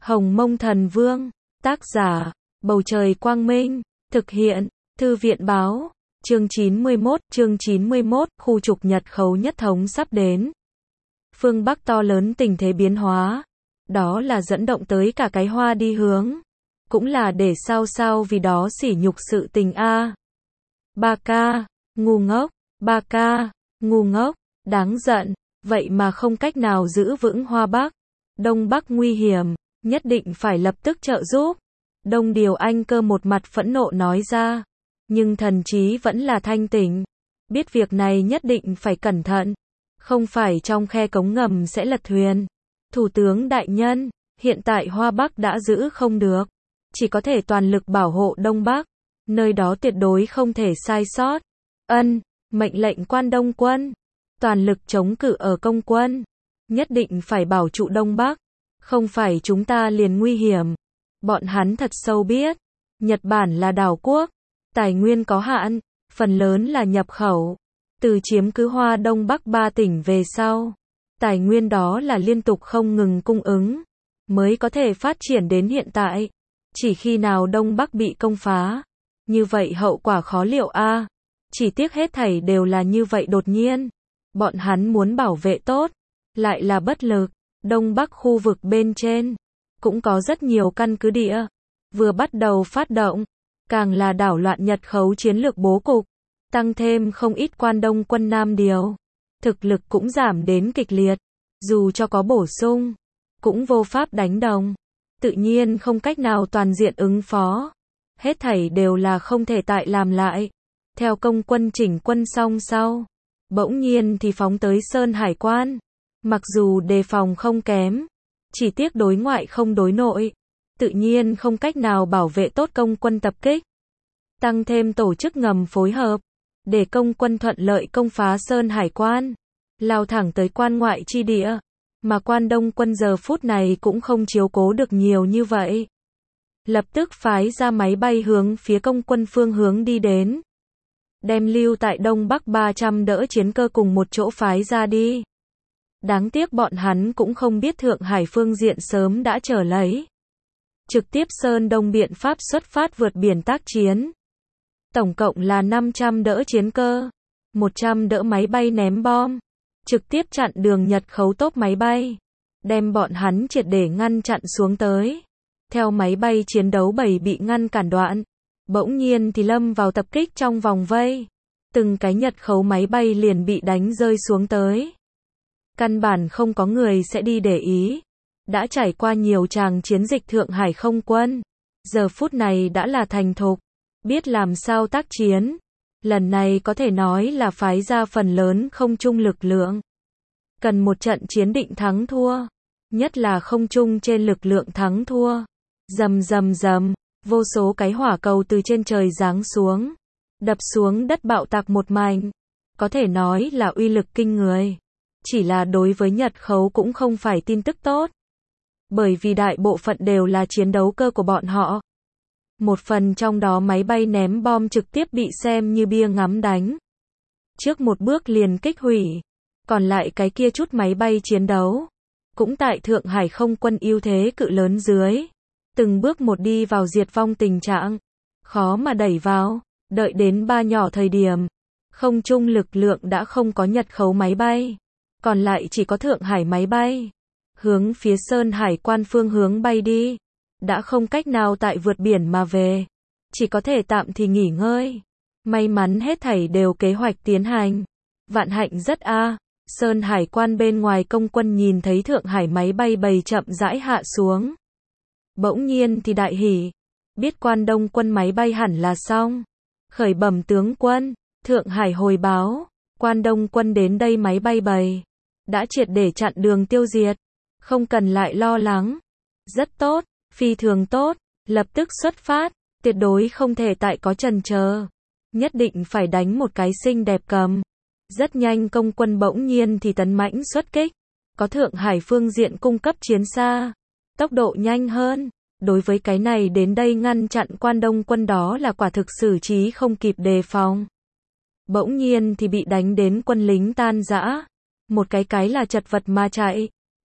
Hồng Mông Thần Vương, tác giả, Bầu Trời Quang Minh, thực hiện, Thư viện Báo, chương 91, khu trục Nhật khấu nhất thống sắp đến. Phương Bắc to lớn tình thế biến hóa, đó là dẫn động tới cả cái hoa đi hướng, cũng là để sao vì đó sỉ nhục sự tình a. Ba ca, ngu ngốc, ba ca, ngu ngốc, đáng giận, vậy mà không cách nào giữ vững Hoa Bắc. Đông Bắc nguy hiểm, nhất định phải lập tức trợ giúp. Đông Điều Anh Cơ một mặt phẫn nộ nói ra, nhưng thần trí vẫn là thanh tỉnh, biết việc này nhất định phải cẩn thận, không phải trong khe cống ngầm sẽ lật thuyền. Thủ tướng đại nhân, hiện tại Hoa Bắc đã giữ không được, chỉ có thể toàn lực bảo hộ Đông Bắc, nơi đó tuyệt đối không thể sai sót. Ân, mệnh lệnh Quan Đông quân, toàn lực chống cự ở công quân, nhất định phải bảo trụ Đông Bắc, không phải chúng ta liền nguy hiểm. Bọn hắn thật sâu biết, Nhật Bản là đảo quốc, tài nguyên có hạn, phần lớn là nhập khẩu, từ chiếm cứ Hoa Đông Bắc 3 tỉnh về sau, tài nguyên đó là liên tục không ngừng cung ứng, mới có thể phát triển đến hiện tại. Chỉ khi nào Đông Bắc bị công phá, như vậy hậu quả khó liệu a. Chỉ tiếc hết thảy đều là như vậy đột nhiên, bọn hắn muốn bảo vệ tốt, lại là bất lực. Đông Bắc khu vực bên trên, cũng có rất nhiều căn cứ địa, vừa bắt đầu phát động, càng là đảo loạn Nhật khấu chiến lược bố cục, tăng thêm không ít Quan Đông quân Nam Điều, thực lực cũng giảm đến kịch liệt, dù cho có bổ sung, cũng vô pháp đánh đồng, tự nhiên không cách nào toàn diện ứng phó, hết thảy đều là không thể tại làm lại. Theo công quân chỉnh quân xong sau, bỗng nhiên thì phóng tới Sơn Hải Quan, mặc dù đề phòng không kém, chỉ tiếc đối ngoại không đối nội, tự nhiên không cách nào bảo vệ tốt công quân tập kích. Tăng thêm tổ chức ngầm phối hợp, để công quân thuận lợi công phá Sơn Hải Quan, lao thẳng tới quan ngoại chi địa, mà Quan Đông quân giờ phút này cũng không chiếu cố được nhiều như vậy. Lập tức phái ra máy bay hướng phía công quân phương hướng đi đến, đem lưu tại Đông Bắc 300 đỡ chiến cơ cùng một chỗ phái ra đi. Đáng tiếc bọn hắn cũng không biết Thượng Hải phương diện sớm đã trở lấy. Trực tiếp Sơn Đông biện pháp xuất phát vượt biển tác chiến. Tổng cộng là 500 đỡ chiến cơ, 100 đỡ máy bay ném bom. Trực tiếp chặn đường Nhật khấu tốp máy bay. Đem bọn hắn triệt để ngăn chặn xuống tới. Theo máy bay chiến đấu 7 bị ngăn cản đoạn, bỗng nhiên thì lâm vào tập kích trong vòng vây. Từng cái Nhật khấu máy bay liền bị đánh rơi xuống tới. Căn bản không có người sẽ đi để ý. Đã trải qua nhiều tràng chiến dịch Thượng Hải không quân, giờ phút này đã là thành thục, biết làm sao tác chiến. Lần này có thể nói là phái ra phần lớn không trung lực lượng. Cần một trận chiến định thắng thua, nhất là không trung trên lực lượng thắng thua. Rầm rầm rầm, vô số cái hỏa cầu từ trên trời giáng xuống, đập xuống đất bạo tạc một mảnh, có thể nói là uy lực kinh người. Chỉ là đối với Nhật khấu cũng không phải tin tức tốt, bởi vì đại bộ phận đều là chiến đấu cơ của bọn họ. Một phần trong đó máy bay ném bom trực tiếp bị xem như bia ngắm đánh, trước một bước liền kích hủy. Còn lại cái kia chút máy bay chiến đấu, cũng tại Thượng Hải không quân ưu thế cự lớn dưới, từng bước một đi vào diệt vong tình trạng, khó mà đẩy vào. Đợi đến ba nhỏ thời điểm, không trung lực lượng đã không có Nhật khấu máy bay, còn lại chỉ có Thượng Hải máy bay, hướng phía Sơn Hải Quan phương hướng bay đi, đã không cách nào tại vượt biển mà về, chỉ có thể tạm thì nghỉ ngơi. May mắn hết thảy đều kế hoạch tiến hành, vạn hạnh rất a. Sơn Hải Quan bên ngoài công quân nhìn thấy Thượng Hải máy bay bầy chậm rãi hạ xuống, bỗng nhiên thì đại hỉ, biết Quan Đông quân máy bay hẳn là xong. Khởi bẩm tướng quân, Thượng Hải hồi báo, Quan Đông quân đến đây máy bay bầy đã triệt để chặn đường tiêu diệt, không cần lại lo lắng. Rất tốt, phi thường tốt, lập tức xuất phát, tuyệt đối không thể tại có chần chờ, nhất định phải đánh một cái xinh đẹp cầm. Rất nhanh công quân bỗng nhiên thì tấn mãnh xuất kích, có Thượng Hải phương diện cung cấp chiến xa, tốc độ nhanh hơn. Đối với cái này đến đây ngăn chặn Quan Đông quân đó là quả thực xử trí không kịp đề phòng. Bỗng nhiên thì bị đánh đến quân lính tan rã, một cái là chật vật mà chạy,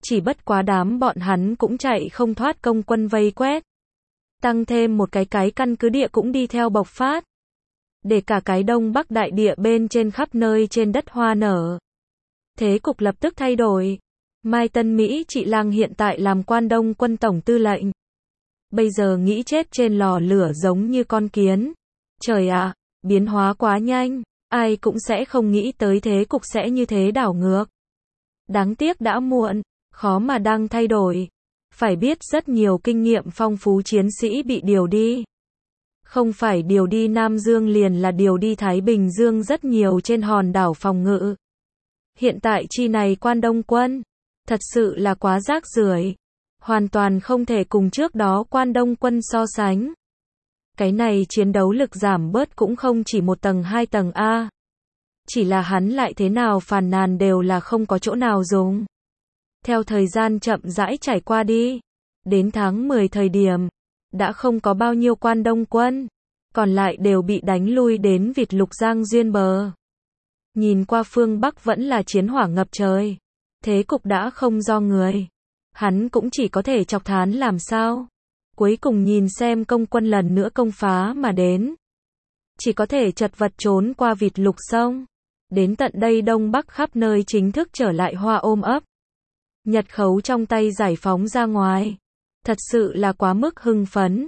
Chỉ bất quá đám bọn hắn cũng chạy không thoát công quân vây quét. Tăng thêm một cái căn cứ địa cũng đi theo bộc phát. Để cả cái Đông Bắc đại địa bên trên khắp nơi trên đất hoa nở. Thế cục lập tức thay đổi. Mai Tân Mỹ chị Lang hiện tại làm quan Đông quân tổng tư lệnh. Bây giờ nghĩ chết trên lò lửa giống như con kiến. Trời ạ, biến hóa quá nhanh, ai cũng sẽ không nghĩ tới thế cục sẽ như thế đảo ngược. Đáng tiếc đã muộn, khó mà đang thay đổi. Phải biết rất nhiều kinh nghiệm phong phú chiến sĩ bị điều đi. Không phải điều đi Nam Dương liền là điều đi Thái Bình Dương rất nhiều trên hòn đảo phòng ngự. Hiện tại chi này quan Đông quân, thật sự là quá rác rưởi, hoàn toàn không thể cùng trước đó quan Đông quân so sánh. Cái này chiến đấu lực giảm bớt cũng không chỉ 1 tầng 2 tầng A. Chỉ là hắn lại thế nào phàn nàn đều là không có chỗ nào dùng. Theo thời gian chậm rãi trải qua đi, đến tháng 10 thời điểm, đã không có bao nhiêu quan Đông quân, còn lại đều bị đánh lui đến Vịt Lục Giang duyên bờ. Nhìn qua phương Bắc vẫn là chiến hỏa ngập trời, thế cục đã không do người. Hắn cũng chỉ có thể chọc thán làm sao. Cuối cùng nhìn xem công quân lần nữa công phá mà đến. Chỉ có thể chật vật trốn qua Vịt Lục sông. Đến tận đây Đông Bắc khắp nơi chính thức trở lại hoa ôm ấp. Nhật khấu trong tay giải phóng ra ngoài. Thật sự là quá mức hưng phấn.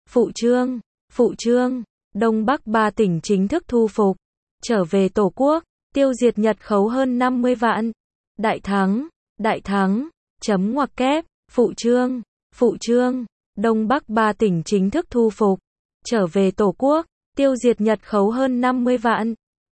Phụ trương, Đông Bắc 3 tỉnh chính thức thu phục. Trở về Tổ quốc, tiêu diệt Nhật khấu hơn 50 vạn. Đại thắng, chấm ngoặc kép, phụ trương, Đông Bắc 3 tỉnh chính thức thu phục. Trở về Tổ quốc, tiêu diệt Nhật khấu hơn 50 vạn.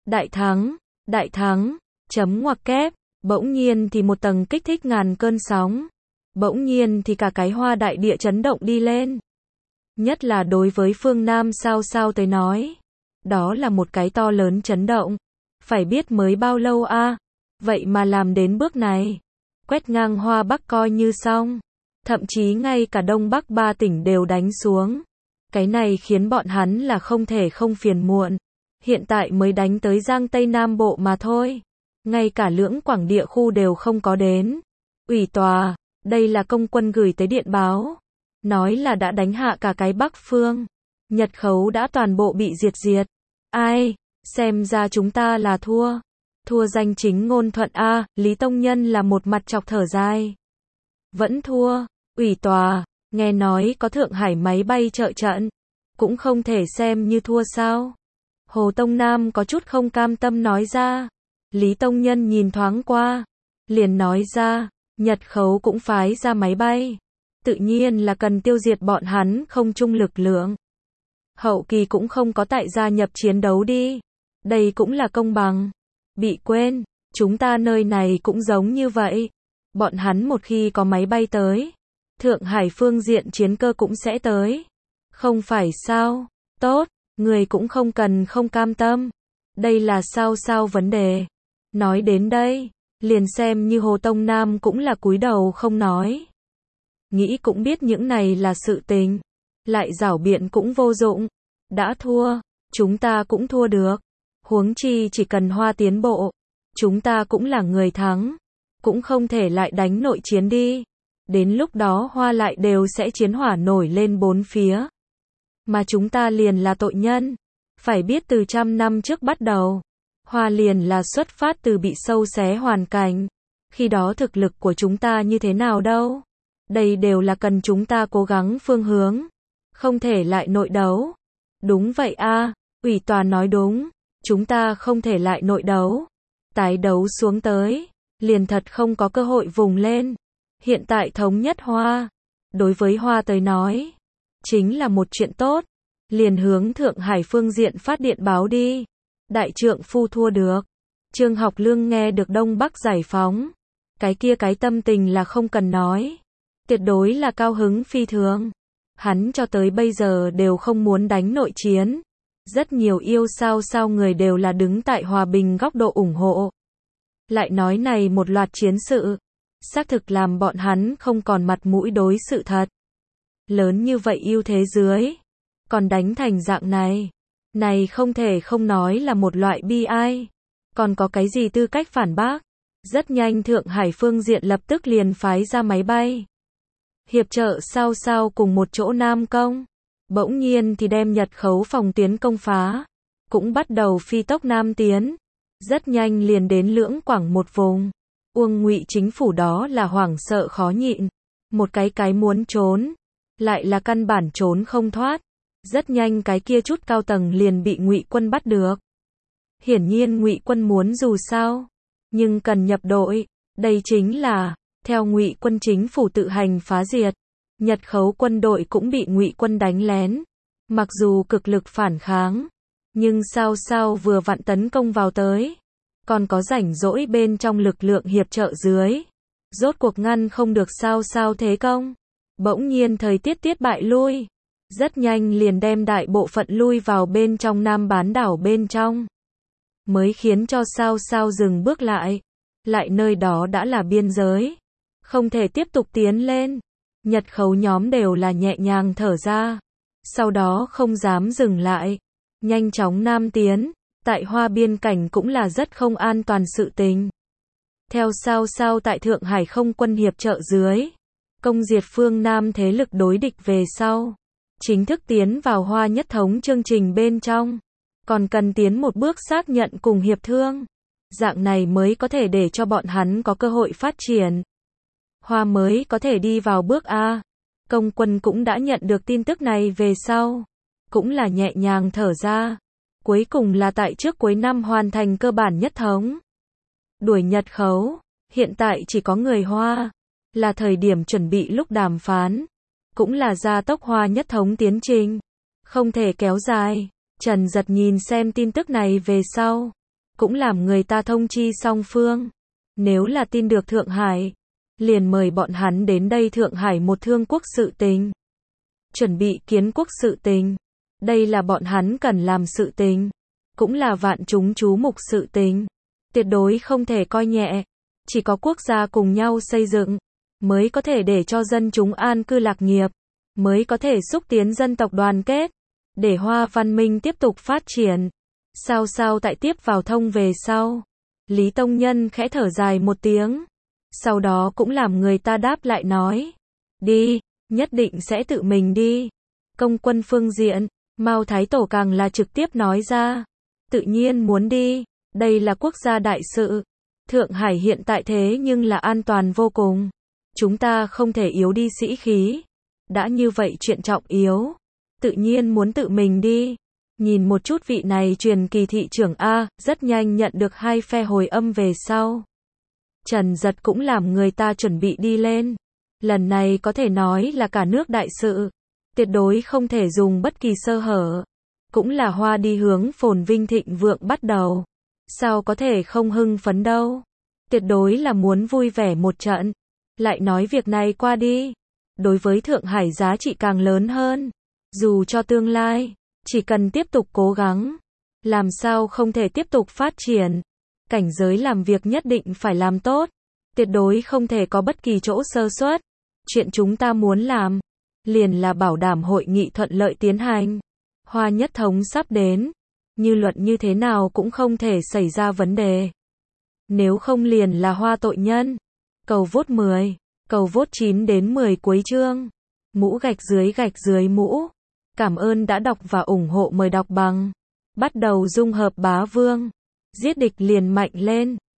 Đại thắng, chấm ngoặc kép, bỗng nhiên thì một tầng kích thích ngàn cơn sóng. Bỗng nhiên thì cả cái hoa đại địa chấn động đi lên. Nhất là đối với phương Nam sao tới nói. Đó là một cái to lớn chấn động. Phải biết mới bao lâu a, vậy mà làm đến bước này. Quét ngang hoa Bắc coi như xong. Thậm chí ngay cả Đông Bắc 3 tỉnh đều đánh xuống. Cái này khiến bọn hắn là không thể không phiền muộn. Hiện tại mới đánh tới Giang Tây Nam Bộ mà thôi. Ngay cả Lưỡng Quảng địa khu đều không có đến. Ủy tòa, đây là công quân gửi tới điện báo. Nói là đã đánh hạ cả cái Bắc phương. Nhật khấu đã toàn bộ bị diệt. Ai, xem ra chúng ta là thua. Thua danh chính ngôn thuận a, Lý Tông Nhân là một mặt chọc thở dài. Vẫn thua, ủy tòa, nghe nói có Thượng Hải máy bay trợ trận. Cũng không thể xem như thua sao. Hồ Tông Nam có chút không cam tâm nói ra. Lý Tông Nhân nhìn thoáng qua. Liền nói ra, Nhật khấu cũng phái ra máy bay. Tự nhiên là cần tiêu diệt bọn hắn không chung lực lượng. Hậu kỳ cũng không có tại gia nhập chiến đấu đi. Đây cũng là công bằng. Bị quên, chúng ta nơi này cũng giống như vậy. Bọn hắn một khi có máy bay tới, Thượng Hải phương diện chiến cơ cũng sẽ tới. Không phải sao? Tốt, người cũng không cần không cam tâm. Đây là sao vấn đề. Nói đến đây, liền xem như Hồ Tông Nam cũng là cúi đầu không nói. Nghĩ cũng biết những này là sự tình. Lại giảo biện cũng vô dụng. Đã thua, chúng ta cũng thua được. Huống chi chỉ cần Hoa tiến bộ, chúng ta cũng là người thắng. Cũng không thể lại đánh nội chiến đi. Đến lúc đó Hoa lại đều sẽ chiến hỏa nổi lên bốn phía. Mà chúng ta liền là tội nhân. Phải biết từ 100 năm trước bắt đầu, Hoa liền là xuất phát từ bị sâu xé hoàn cảnh. Khi đó thực lực của chúng ta như thế nào đâu. Đây đều là cần chúng ta cố gắng phương hướng. Không thể lại nội đấu. Đúng vậy a, ủy tòa nói đúng. Chúng ta không thể lại nội đấu. Tái đấu xuống tới, liền thật không có cơ hội vùng lên. Hiện tại thống nhất Hoa, đối với Hoa tới nói, chính là một chuyện tốt. Liền hướng Thượng Hải phương diện phát điện báo đi. Đại trượng phu thua được. Trương Học Lương nghe được Đông Bắc giải phóng. Cái tâm tình là không cần nói. Tuyệt đối là cao hứng phi thường. Hắn cho tới bây giờ đều không muốn đánh nội chiến. Rất nhiều yêu sao người đều là đứng tại hòa bình góc độ ủng hộ. Lại nói này một loạt chiến sự, xác thực làm bọn hắn không còn mặt mũi đối sự thật. Lớn như vậy ưu thế dưới, còn đánh thành dạng này. Này không thể không nói là một loại bi ai. Còn có cái gì tư cách phản bác? Rất nhanh Thượng Hải phương diện lập tức liền phái ra máy bay hiệp trợ sao sao cùng một chỗ Nam công. Bỗng nhiên thì đem Nhật khấu phòng tuyến công phá, cũng bắt đầu phi tốc Nam tiến. Rất nhanh liền đến Lưỡng Quảng một vùng. Uông Ngụy chính phủ đó là hoảng sợ khó nhịn, một cái muốn trốn, lại là căn bản trốn không thoát. Rất nhanh cái kia chút cao tầng liền bị Ngụy quân bắt được. Hiển nhiên Ngụy quân muốn dù sao, nhưng cần nhập đội, đây chính là theo Ngụy quân chính phủ tự hành phá diệt. Nhật khấu quân đội cũng bị Ngụy quân đánh lén, mặc dù cực lực phản kháng, nhưng sao sao vừa vặn tấn công vào tới, còn có rảnh rỗi bên trong lực lượng hiệp trợ dưới, rốt cuộc ngăn không được sao sao thế công. Bỗng nhiên thời tiết bại lui, rất nhanh liền đem đại bộ phận lui vào bên trong Nam bán đảo bên trong, mới khiến cho sao sao dừng bước lại nơi đó đã là biên giới, không thể tiếp tục tiến lên. Nhật khấu nhóm đều là nhẹ nhàng thở ra, sau đó không dám dừng lại, nhanh chóng Nam tiến. Tại Hoa biên cảnh cũng là rất không an toàn sự tình. Theo sao sao tại Thượng Hải không quân hiệp trợ dưới, công diệt phương Nam thế lực đối địch về sau, chính thức tiến vào Hoa nhất thống chương trình bên trong, còn cần tiến một bước xác nhận cùng hiệp thương, dạng này mới có thể để cho bọn hắn có cơ hội phát triển. Hoa mới có thể đi vào bước A. Công quân cũng đã nhận được tin tức này về sau, cũng là nhẹ nhàng thở ra. Cuối cùng là tại trước cuối năm hoàn thành cơ bản nhất thống. Đuổi Nhật khấu, hiện tại chỉ có người Hoa, là thời điểm chuẩn bị lúc đàm phán, cũng là gia tốc Hoa nhất thống tiến trình, không thể kéo dài. Trần Giật nhìn xem tin tức này về sau, cũng làm người ta thông chi song phương. Nếu là tin được Thượng Hải, liền mời bọn hắn đến đây Thượng Hải một thương quốc sự tình, chuẩn bị kiến quốc sự tình. Đây là bọn hắn cần làm sự tình, cũng là vạn chúng chú mục sự tình, tuyệt đối không thể coi nhẹ. Chỉ có quốc gia cùng nhau xây dựng, mới có thể để cho dân chúng an cư lạc nghiệp, mới có thể xúc tiến dân tộc đoàn kết, để Hoa văn minh tiếp tục phát triển. Sao sao tại tiếp vào thông về sau, Lý Tông Nhân khẽ thở dài một tiếng, sau đó cũng làm người ta đáp lại nói, đi, nhất định sẽ tự mình đi. Công quân phương diện, Mao Thái Tổ càng là trực tiếp nói ra, tự nhiên muốn đi, đây là quốc gia đại sự. Thượng Hải hiện tại thế nhưng là an toàn vô cùng, chúng ta không thể yếu đi sĩ khí. Đã như vậy chuyện trọng yếu, tự nhiên muốn tự mình đi. Nhìn một chút vị này truyền kỳ thị trưởng A, rất nhanh nhận được hai phe hồi âm về sau. Trần Giật cũng làm người ta chuẩn bị đi lên. Lần này có thể nói là cả nước đại sự, tuyệt đối không thể dùng bất kỳ sơ hở. Cũng là Hoa đi hướng phồn vinh thịnh vượng bắt đầu. Sao có thể không hưng phấn đâu. Tuyệt đối là muốn vui vẻ một trận. Lại nói việc này qua đi, đối với Thượng Hải giá trị càng lớn hơn. Dù cho tương lai, chỉ cần tiếp tục cố gắng, làm sao không thể tiếp tục phát triển. Cảnh giới làm việc nhất định phải làm tốt, tuyệt đối không thể có bất kỳ chỗ sơ suất. Chuyện chúng ta muốn làm, liền là bảo đảm hội nghị thuận lợi tiến hành. Hoa nhất thống sắp đến, như luận như thế nào cũng không thể xảy ra vấn đề. Nếu không liền là Hoa tội nhân. Cầu vote 10, cầu vote 9 đến 10 cuối chương. Mũ gạch dưới mũ. Cảm ơn đã đọc và ủng hộ, mời đọc bằng. Bắt đầu dung hợp bá vương. Giết địch liền mạnh lên.